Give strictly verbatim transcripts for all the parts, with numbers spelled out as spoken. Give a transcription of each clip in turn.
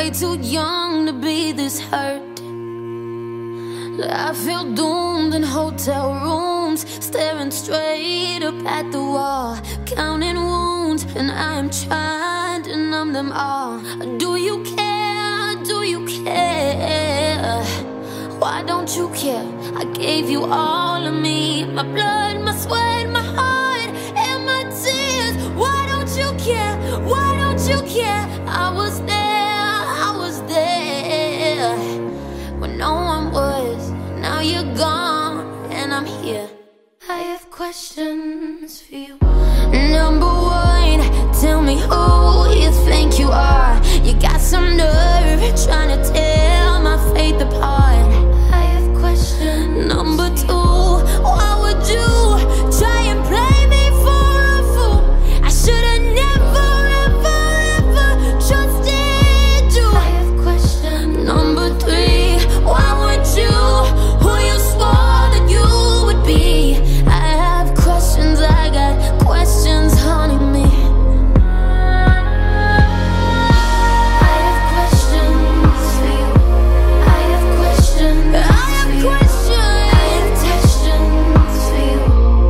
way too young to be this hurt. I feel doomed in hotel rooms, staring straight up at the wall, counting wounds, and I am trying to numb them all. Do you care? Do you care? Why don't you care? I gave you all of me, my blood, my sweat, my heart, and my tears. Why don't you care? Why don't you care? I was there, I was there when no one was. Now you're gone and I'm here. I have questions for you. Number one, tell me who you think you are. You got some nerve trying to tear my faith apart. I have questions. Number two, why would you try and play me for a fool? I should've never, ever, ever trusted you. I have questions. Number three, why would you, who you swore that you would be? I have questions, I got questions haunting me. I have questions for you. I have questions. I have questions. I have questions for you.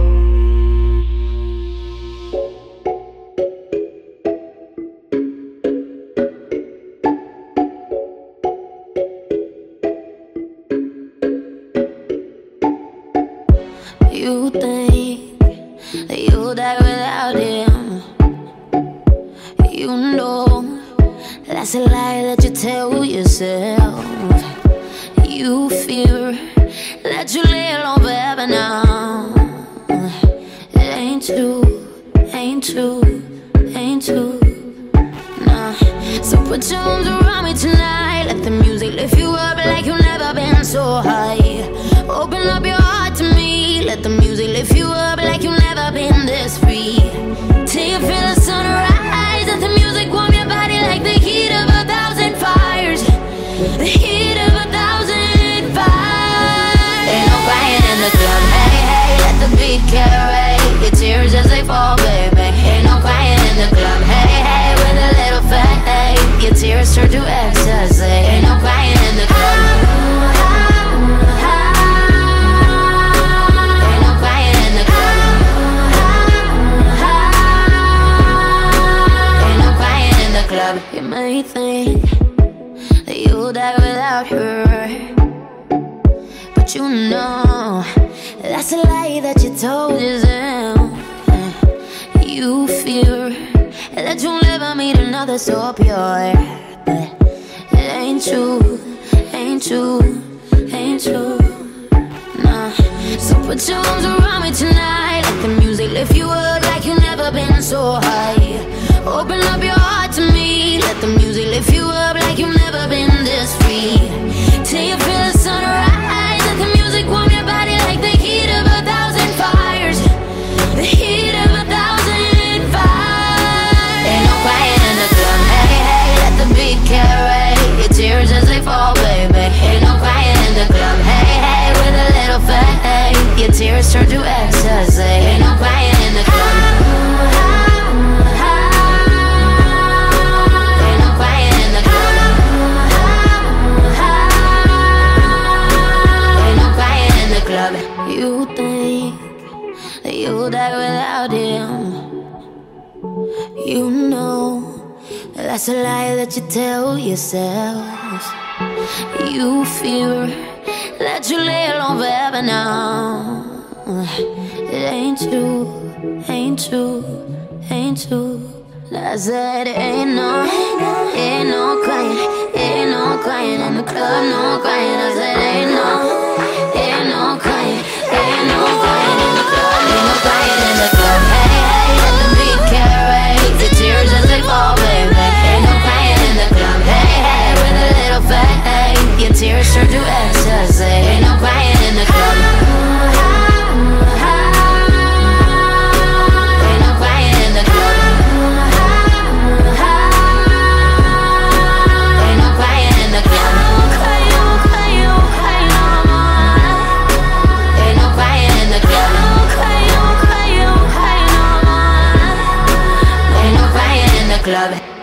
You think that you'll die without him. You know that's a lie that you tell yourself. You fear that you lay alone forever now. It ain't true, ain't true, ain't true. Nah. So put your arms around me tonight. Let the music lift you up like you've never been so high. Open up your heart to me. Let the music lift you up like you've never been this free. Till you feel the sunrise. Let the music warm your body like the heat of a thousand fires. The heat of a thousand fires. Ain't no crying in the club. Hey, hey, let the beat carry your tears as they fall, baby. Ain't no crying in the club. Hey, hey, with a little fat, hey, your tears turn to ecstasy. Ain't no crying in the club. You may think that you'll die without her, but you know that's a lie that you told yourself. You fear that you'll never meet another so pure, but it ain't true, ain't true, ain't true. Nah. So put your arms around me tonight. Let the music lift you up like you've never been so high. Open up your heart to me. Let the music lift you up like you've never been this free. Till you feel the sunrise. Let the music warm your body like the heat of a thousand fires. The heat of a thousand fires. Ain't no crying in the club. Hey, hey, let the beat carry your tears as they fall, baby. Ain't no crying in the club. Hey, hey, with a little fat, hey, your tears turn to ecstasy. Ain't no crying in the club. You think that you'll die without him. You know that's a lie that you tell yourself. You fear that you lay alone forever now. It ain't true, ain't true, ain't true. I said ain't no, ain't no crying, ain't no crying in the club, no crying. I said ain't no, ain't no crying, ain't no crying in the club, ain't no crying in the club. Hey, hey, let the beat carry the tears as they fall, baby. Ain't no crying in the club. Hey, hey, with a little fat, hey, your tears turn to ecstasy. Ain't no crying in the club. Ain't no crying in the club. Club.